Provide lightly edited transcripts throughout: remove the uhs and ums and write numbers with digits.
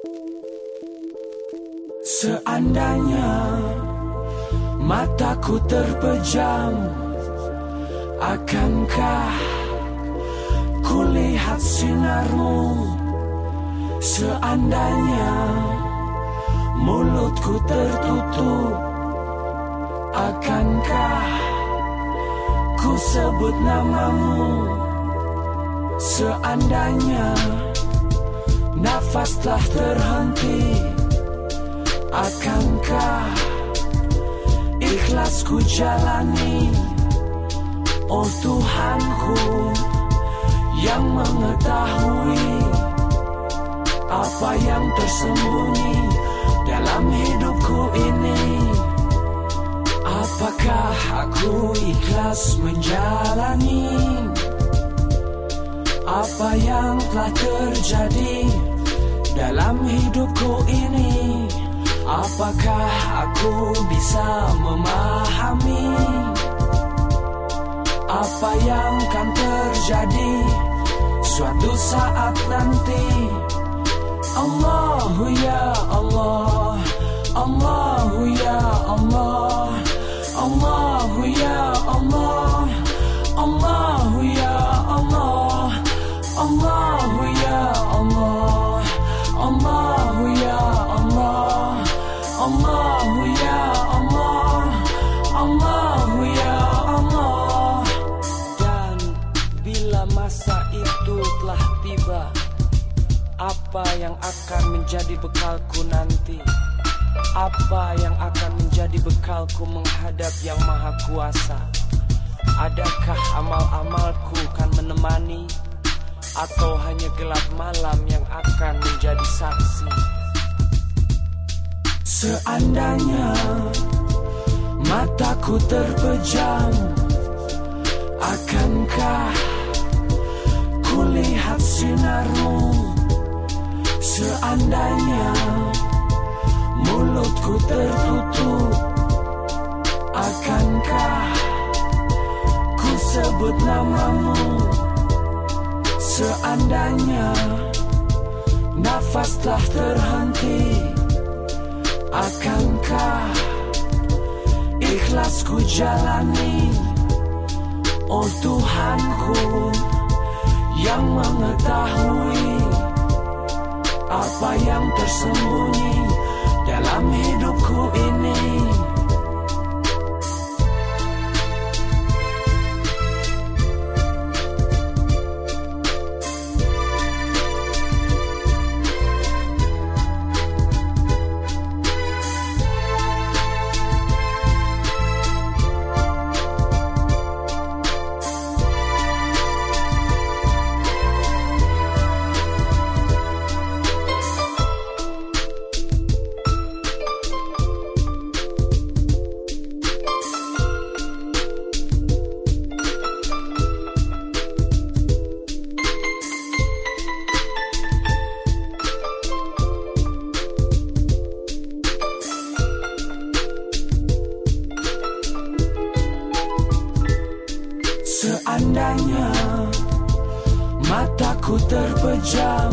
Seandainya mataku terpejam, akankah kulihat sinarmu? Seandainya mulutku tertutup, akankah ku sebut namamu? Seandainya nafas telah terhenti, akankah ikhlas ku jalani? Oh Tuhanku yang mengetahui apa yang tersembunyi dalam hidupku ini. Apakah aku ikhlas menjalani apa yang telah terjadi dalam hidupku ini? Apakah aku bisa memahami apa yang akan terjadi suatu saat nanti? Allahu ya Allah, Allahu ya Allah, Allahu ya Allah, Allahu ya Allah, Allahu ya Allah, Allahu ya Allah, Allahu ya Allah, Allahu ya Allah. Dan bila masa itu telah tiba, apa yang akan menjadi bekalku nanti? Apa yang akan menjadi bekalku menghadap Yang Maha Kuasa? Adakah amal-amalku akan menemani, atau hanya gelap malam yang akan menjadi saksi? Seandainya mataku terpejam, akankah kulihat sinarmu? Seandainya mulutku tertutup, akankah ku sebut namamu? Seandainya nafas telah terhenti, akankah ikhlas ku jalani? Oh Tuhanku yang mengetahui apa yang tersembunyi dalam hidupku ini. Seandainya mataku terpejam,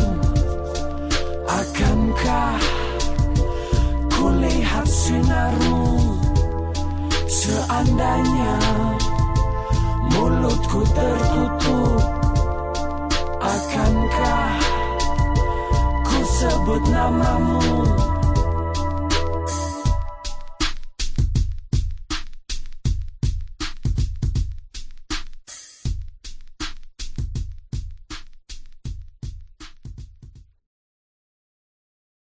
akankah kulihat sinarmu? Seandainya mulutku tertutup, akankah ku sebut namamu?